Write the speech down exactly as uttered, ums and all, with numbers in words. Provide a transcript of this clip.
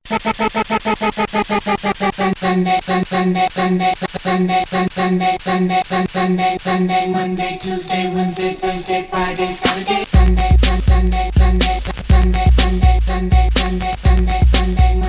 Sunday, Sun, Sunday, Sunday, Sunday, Sun, Sunday, Sunday, Sun, Sunday, Sunday, Monday, Tuesday, Wednesday, Thursday, Friday, Saturday, Sunday, Sun, Sunday, Sunday, Sunday, Sunday, Sunday, Sunday, Sunday, Sunday.